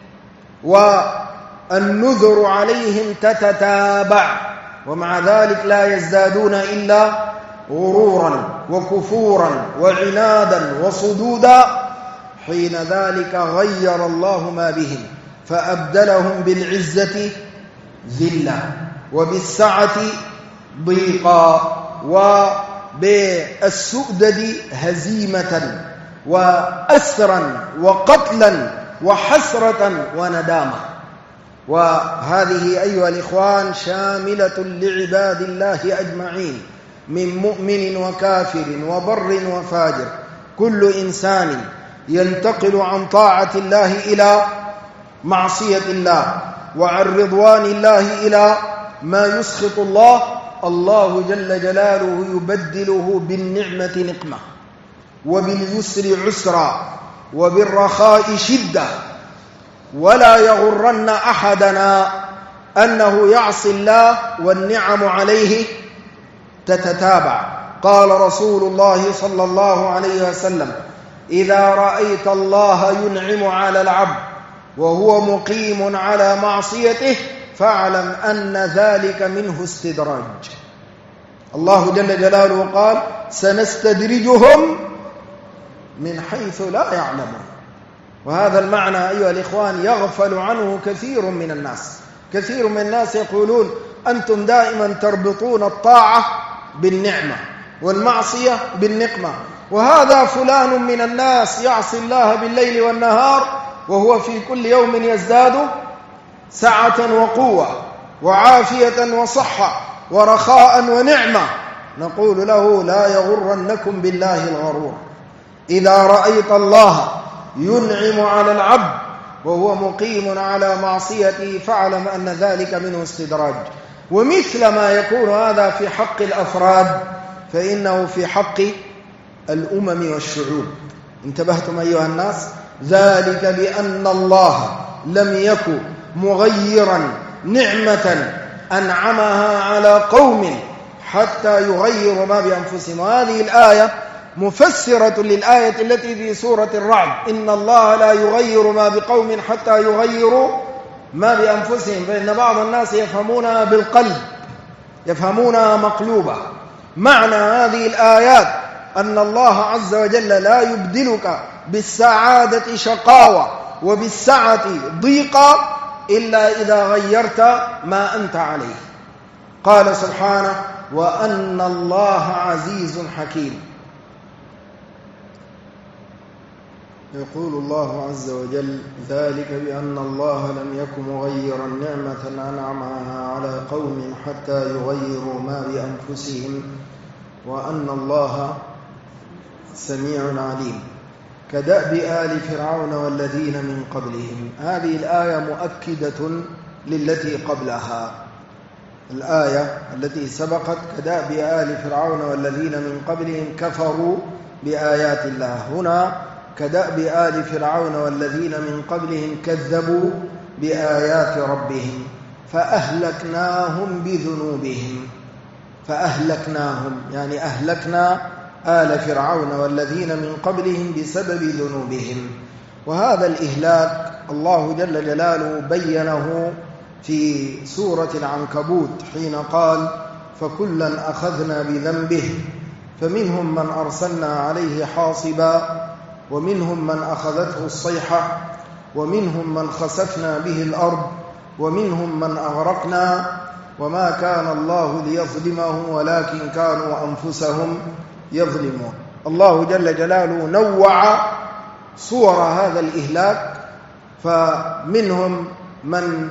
والنذر عليهم تتتابع، ومع ذلك لا يزدادون إلا غرورا وكفورا وعنادا وصدودا، حين ذلك غير الله ما بهم فأبدلهم بالعزة ذلة وبالسعة ضيقا وبالسؤدد هزيمة وأسرا وقتلا وحسرة وندامة. وهذه أيها الإخوان شاملة لعباد الله أجمعين من مؤمن وكافر وبر وفاجر. كل إنسان ينتقل عن طاعة الله إلى معصية الله وعن رضوان الله إلى ما يسخط الله، الله جل جلاله يبدله بالنعمة نقمة وباليسر عسرا وبالرخاء شدة. ولا يغرن أحدنا أنه يعصي الله والنعم عليه تتتابع. قال رسول الله صلى الله عليه وسلم: إذا رأيت الله ينعم على العبد وهو مقيم على معصيته فاعلم أن ذلك منه استدراج. الله جل جلاله قال: سنستدرجهم من حيث لا يعلمون. وهذا المعنى أيها الإخوان يغفل عنه كثير من الناس. كثير من الناس يقولون: أنتم دائما تربطون الطاعة بالنعمة والمعصية بالنقمة، وهذا فلان من الناس يعصي الله بالليل والنهار وهو في كل يوم يزداد سعة وقوة وعافية وصحة ورخاء ونعمة. نقول له: لا يغرنكم بالله الغرور. إذا رأيت الله ينعم على العبد وهو مقيم على معصيته فاعلم أن ذلك منه استدراج. ومثل ما يكون هذا في حق الأفراد فإنه في حق الأمم والشعوب. انتبهتم أيها الناس؟ ذلك بأن الله لم يكن مغيرا نعمة أنعمها على قوم حتى يغيروا ما بأنفسهم. وهذه الآية مفسرة للآية التي في سورة الرعد: إن الله لا يغير ما بقوم حتى يغيروا ما بأنفسهم. فإن بعض الناس يفهمونها بالقلب، يفهمونها مقلوبة. معنى هذه الآيات أن الله عز وجل لا يبدلك بالسعادة شقاوة وبالسعة ضيقا إلا إذا غيرت ما أنت عليه. قال سبحانه: وأن الله عزيز حكيم. يقول الله عز وجل: ذلك بأن الله لم يكن مغيرا نعمة أنعمها على قوم حتى يغيروا ما بأنفسهم وأن الله سميع عليم. كدأب آل فرعون والذين من قبلهم. هذه الآية مؤكدة للتي قبلها. الآية التي سبقت: كدأب آل فرعون والذين من قبلهم كفروا بآيات الله. هنا كدأب آل فرعون والذين من قبلهم كذبوا بآيات ربهم فأهلكناهم بذنوبهم. فأهلكناهم يعني أهلكنا آل فرعون والذين من قبلهم بسبب ذنوبهم. وهذا الإهلاك الله جل جلاله بينه في سورة العنكبوت حين قال: فكلا أخذنا بذنبه فمنهم من أرسلنا عليه حاصبا ومنهم من أخذته الصيحة ومنهم من خسفنا به الأرض ومنهم من أغرقنا وما كان الله ليظلمهم ولكن كانوا أنفسهم يظلمون. الله جل جلاله نوع صور هذا الإهلاك، فمنهم من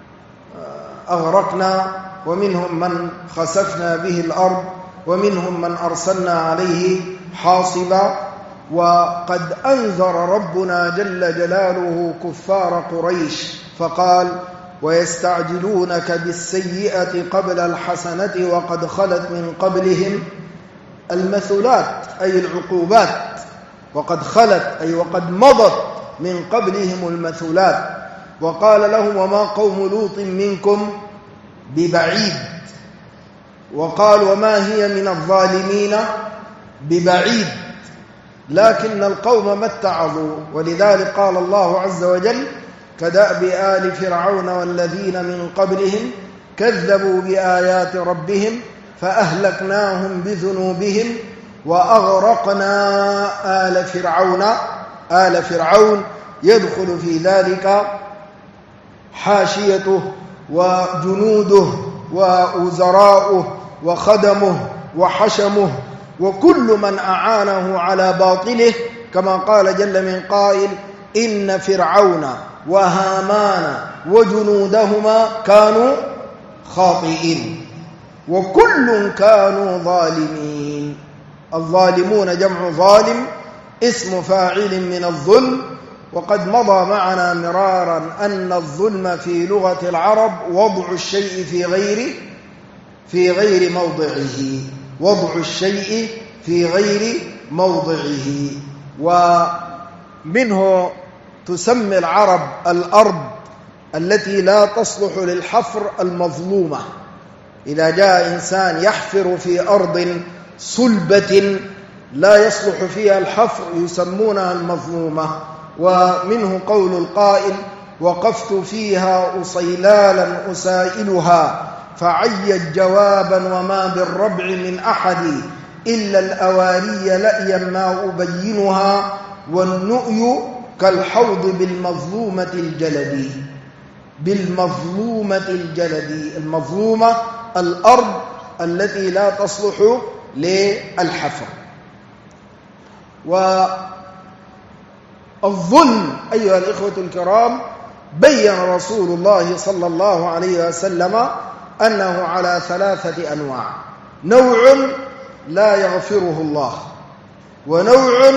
أغرقنا ومنهم من خسفنا به الأرض ومنهم من أرسلنا عليه حاصبا. وقد أنذر ربنا جل جلاله كفار قريش فقال: ويستعجلونك بالسيئة قبل الحسنة وقد خلت من قبلهم المثلات أي العقوبات. وقد خلت أي وقد مضت من قبلهم المثلات. وقال لهم: وما قوم لوط منكم ببعيد. وقال: وما هي من الظالمين ببعيد. لكن القوم ما اتعظوا. ولذلك قال الله عز وجل: كدأب آل فرعون والذين من قبلهم كذبوا بآيات ربهم فأهلكناهم بذنوبهم وأغرقنا آل فرعون آل فرعون يدخل في ذلك حاشيته وجنوده ووزراؤه وخدمه وحشمه وكل من أعانه على باطله، كما قال جل من قائل: إن فرعون وهامان وجنودهما كانوا خاطئين وكل كانوا ظالمين. الظالمون جمع ظالم، اسم فاعل من الظلم. وقد مضى معنا مرارا أن الظلم في لغة العرب وضع الشيء في غير موضعه، وضع الشيء في غير موضعه. ومنه تسمي العرب الأرض التي لا تصلح للحفر المظلومة. إذا جاء إنسان يحفر في أرض صلبة لا يصلح فيها الحفر يسمونها المظلومة. ومنه قول القائل: وقفت فيها أصيلالا أسائلها فعيت جوابا وما بالربع من أحد إلا الأواري لأيا ما أبينها والنؤي كالحوض بالمظلومة الجلدي. بالمظلومة الجلدي، المظلومة الأرض التي لا تصلح للحفر. والظلم أيها الإخوة الكرام بين رسول الله صلى الله عليه وسلم أنه على 3 أنواع: نوع لا يغفره الله، ونوع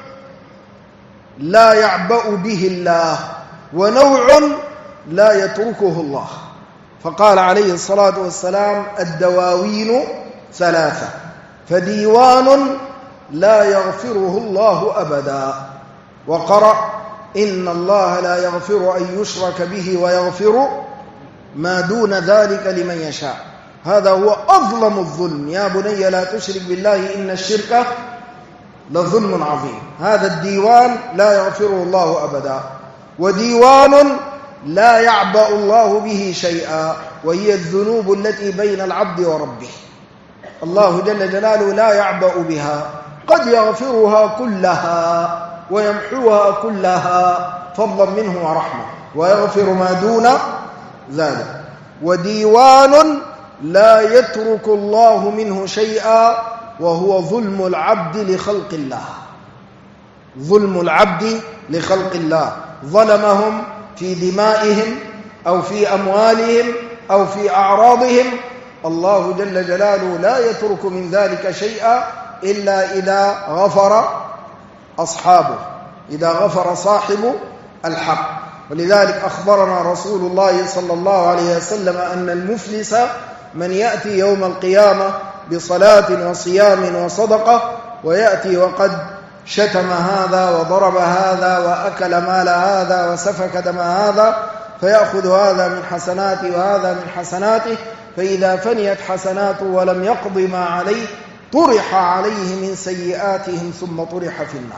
لا يعبأ به الله، ونوع لا يتركه الله. فقال عليه الصلاة والسلام: الدواوين 3، فديوان لا يغفره الله أبدا. وقرأ: إن الله لا يغفر أن يشرك به ويغفر ما دون ذلك لمن يشاء. هذا هو أظلم الظلم: يا بني لا تشرك بالله إن الشرك لظلم عظيم. هذا الديوان لا يغفره الله أبدا. وديوان لا يعبأ الله به شيئا، وهي الذنوب التي بين العبد وربه. الله جل جلاله لا يعبأ بها، قد يغفرها كلها ويمحوها كلها فضلا منه ورحمة، ويغفر ما دون ذلك. وديوان لا يترك الله منه شيئا، وهو ظلم العبد لخلق الله. ظلم العبد لخلق الله، ظلمهم في دمائهم أو في أموالهم أو في أعراضهم، الله جل جلاله لا يترك من ذلك شيئا إلا إذا غفر أصحابه، إذا غفر صاحب الحق. ولذلك أخبرنا رسول الله صلى الله عليه وسلم أن المفلس من يأتي يوم القيامة بصلاة وصيام وصدقة، ويأتي وقد شتم هذا وضرب هذا وأكل مال هذا وسفك دم هذا، فيأخذ هذا من حسناته وهذا من حسناته، فإذا فنيت حسناته ولم يقض ما عليه طرح عليه من سيئاتهم ثم طرح في النار.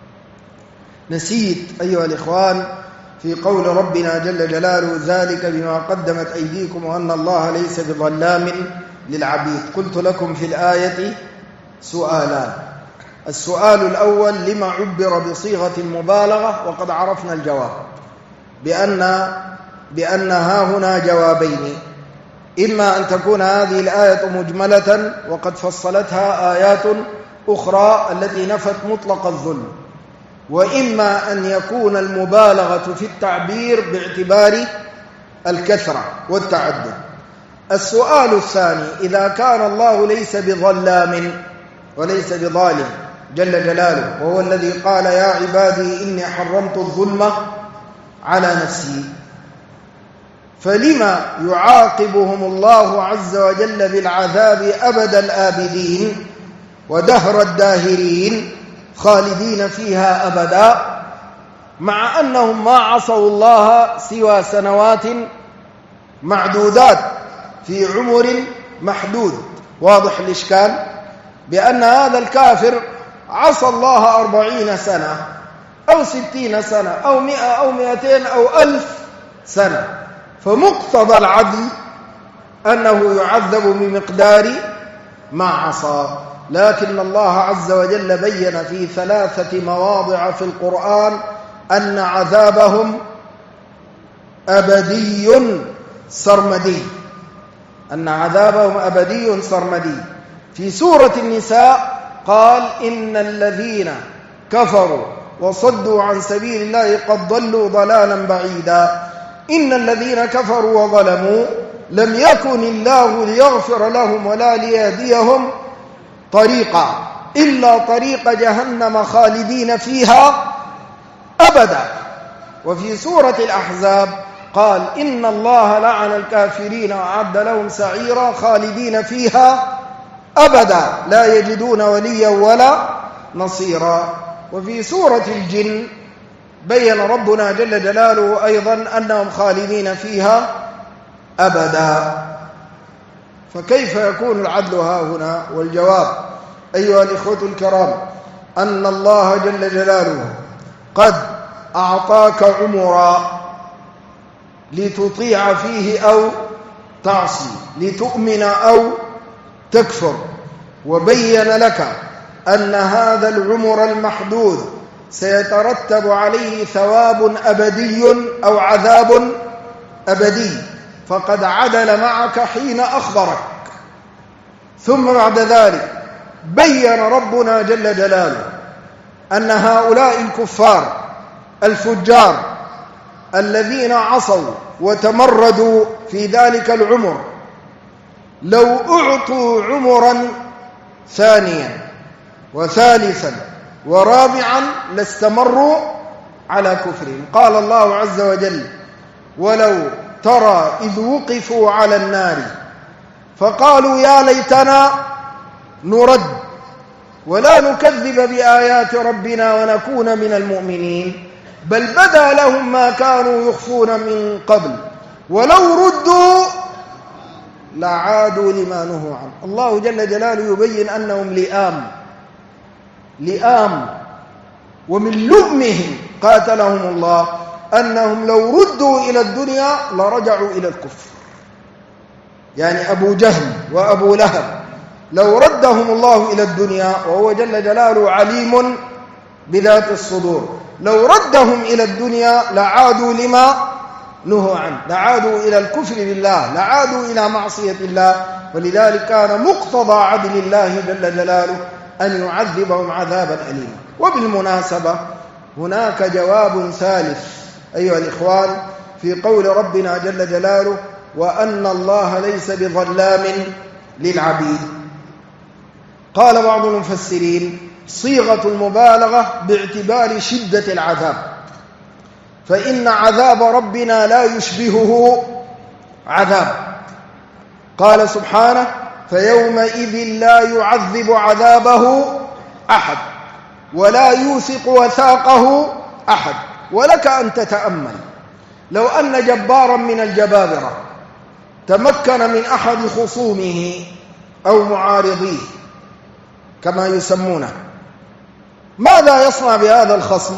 نسيت أيها الإخوان في قول ربنا جل جلاله: ذلك بما قدمت أيديكم وأن الله ليس بظلام للعبيد. قلت لكم في الآية سؤالان. السؤال الأول: لما عبر بصيغة المبالغة؟ وقد عرفنا الجواب بأن ها هنا جوابين: إما أن تكون هذه الآية مجملة وقد فصلتها آيات أخرى التي نفت مطلق الظلم، وإما أن يكون المبالغة في التعبير باعتبار الكثرة والتعدد. السؤال الثاني: إذا كان الله ليس بظلام وليس بظالم جل جلاله، وهو الذي قال: يا عبادي إني حرمت الظلم على نفسي، فلما يعاقبهم الله عز وجل بالعذاب أبد الآبدين ودهر الداهرين خالدين فيها أبدا، مع أنهم ما عصوا الله سوى سنوات معدودات في عمر محدود؟ واضح الإشكال؟ بأن هذا الكافر عصى الله 40 سنة أو 60 سنة أو 100 أو 200 أو 1000 سنة، فمقتضى العدل أنه يعذب بمقدار ما عصى. لكن الله عز وجل بين في 3 مواضع في القرآن أن عذابهم أبدي سرمدي، أن عذابهم أبدي سرمدي. في سورة النساء قال إن الذين كفروا وصدوا عن سبيل الله قد ضلوا ضلالا بعيدا. إن الذين كفروا وظلموا لم يكن الله ليغفر لهم ولا ليهديهم طريقا إلا طريق جهنم خالدين فيها أبدا. وفي سورة الأحزاب قال إن الله لعن الكافرين وأعد لهم سعيرا خالدين فيها أبدا لا يجدون وليا ولا نصيرا. وفي سورة الجن بين ربنا جل جلاله أيضا أنهم خالدين فيها أبدا. فكيف يكون العدل ها هنا؟ والجواب أيها الإخوة الكرام أن الله جل جلاله قد أعطاك عمرا لتطيع فيه أو تعصي، لتؤمن أو تكفر، وبين لك أن هذا العمر المحدود سيترتب عليه ثواب أبدي أو عذاب أبدي، فقد عدل معك حين أخبرك. ثم بعد ذلك بين ربنا جل جلاله أن هؤلاء الكفار الفجار الذين عصوا وتمردوا في ذلك العمر لو أعطوا عمرا ثانيا وثالثا ورابعا لاستمروا على كفرهم. قال الله عز وجل ولو ترى إذ وقفوا على النار فقالوا يا ليتنا نرد ولا نكذب بآيات ربنا ونكون من المؤمنين بل بدا لهم ما كانوا يخفون من قبل ولو ردوا لعادوا لما نهوا عنه. الله جل جلاله يبين أنهم لئام ومن لؤمهم قاتلهم الله أنهم لو ردوا إلى الدنيا لرجعوا إلى الكفر. يعني أبو جهل وأبو لهب لو ردهم الله إلى الدنيا، وهو جل جلاله عليم بذات الصدور، لو ردهم إلى الدنيا لعادوا لما نهوا عنه، لعادوا إلى الكفر بالله، لعادوا إلى معصية الله. ولذلك كان مقتضى عدل الله جل جلاله أن يعذبهم عذابا أليما. وبالمناسبة هناك جواب ثالث أيها الإخوان في قول ربنا جل جلاله وأن الله ليس بظلام للعبيد. قال بعض المفسرين صيغة المبالغة باعتبار شدة العذاب، فإن عذاب ربنا لا يشبهه عذاب. قال سبحانه فيومئذ لا يعذب عذابه أحد ولا يوثق وثاقه أحد. ولك أن تتأمل لو أن جبارا من الجبابرة تمكن من أحد خصومه أو معارضيه كما يسمونه، ماذا يصنع بهذا الخصم؟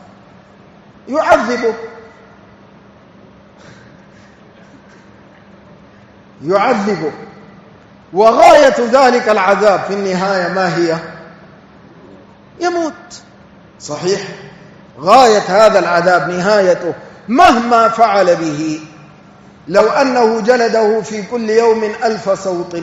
يعذبه. وغاية ذلك العذاب في النهاية ما هي؟ يموت. صحيح، غاية هذا العذاب نهايته مهما فعل به، لو أنه جلده في كل يوم 1000 صوت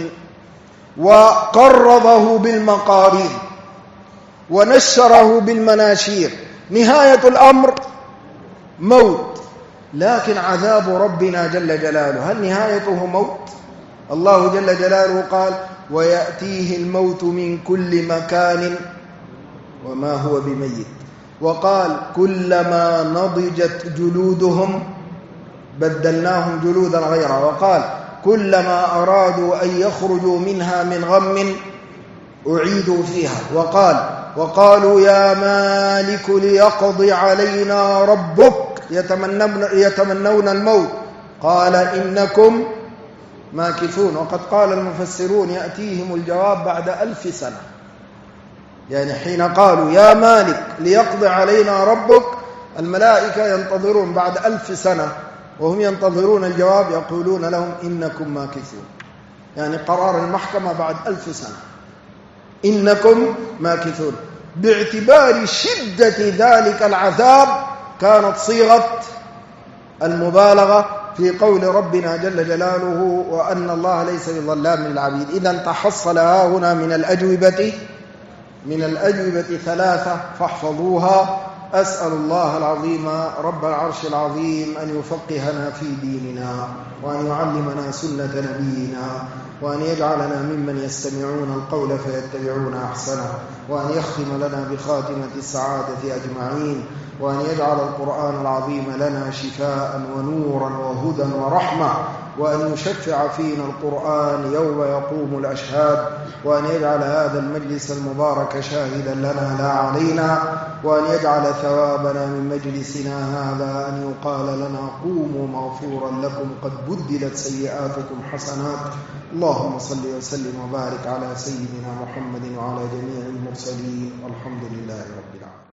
وقرضه بالمقاريض ونشره بالمناشير، نهاية الأمر موت. لكن عذاب ربنا جل جلاله هل نهايته موت؟ الله جل جلاله قال ويأتيه الموت من كل مكان وما هو بميت. وقال كلما نضجت جلودهم بدلناهم جلودا غيرها. وقال كلما أرادوا أن يخرجوا منها من غم أعيدوا فيها. وقالوا يا مالك ليقضي علينا ربك يتمنون الموت قال إنكم ماكثون. وقد قال المفسرون يأتيهم الجواب بعد 1000 سنة، يعني حين قالوا يا مالك ليقضي علينا ربك الملائكة ينتظرون بعد 1000 سنة وهم ينتظرون الجواب يقولون لهم إنكم ماكثون، يعني قرار المحكمة بعد 1000 سنة. إنكم ماكثون. باعتبار شدة ذلك العذاب كانت صيغة المبالغة في قول ربنا جل جلاله وأن الله ليس بظلام للعبيد. إذن تحصل هنا من الأجوبة ثلاثة فاحفظوها. أسأل الله العظيم رب العرش العظيم أن يفقهنا في ديننا، وأن يعلمنا سنة نبينا، وأن يجعلنا ممن يستمعون القول فيتبعون أحسنه، وأن يختم لنا بخاتمة السعادة أجمعين، وأن يجعل القرآن العظيم لنا شفاء ونورا وهدى ورحمة، وأن يشفع فينا القرآن يوم يقوم الأشهاد، وأن يجعل هذا المجلس المبارك شاهدا لنا لا علينا، وأن يجعل ثوابنا من مجلسنا هذا أن يقال لنا قوموا مغفورا لكم قد بدلت سيئاتكم حسنات. اللهم صل وسلم وبارك على سيدنا محمد وعلى جميع المرسلين، والحمد لله رب العالمين.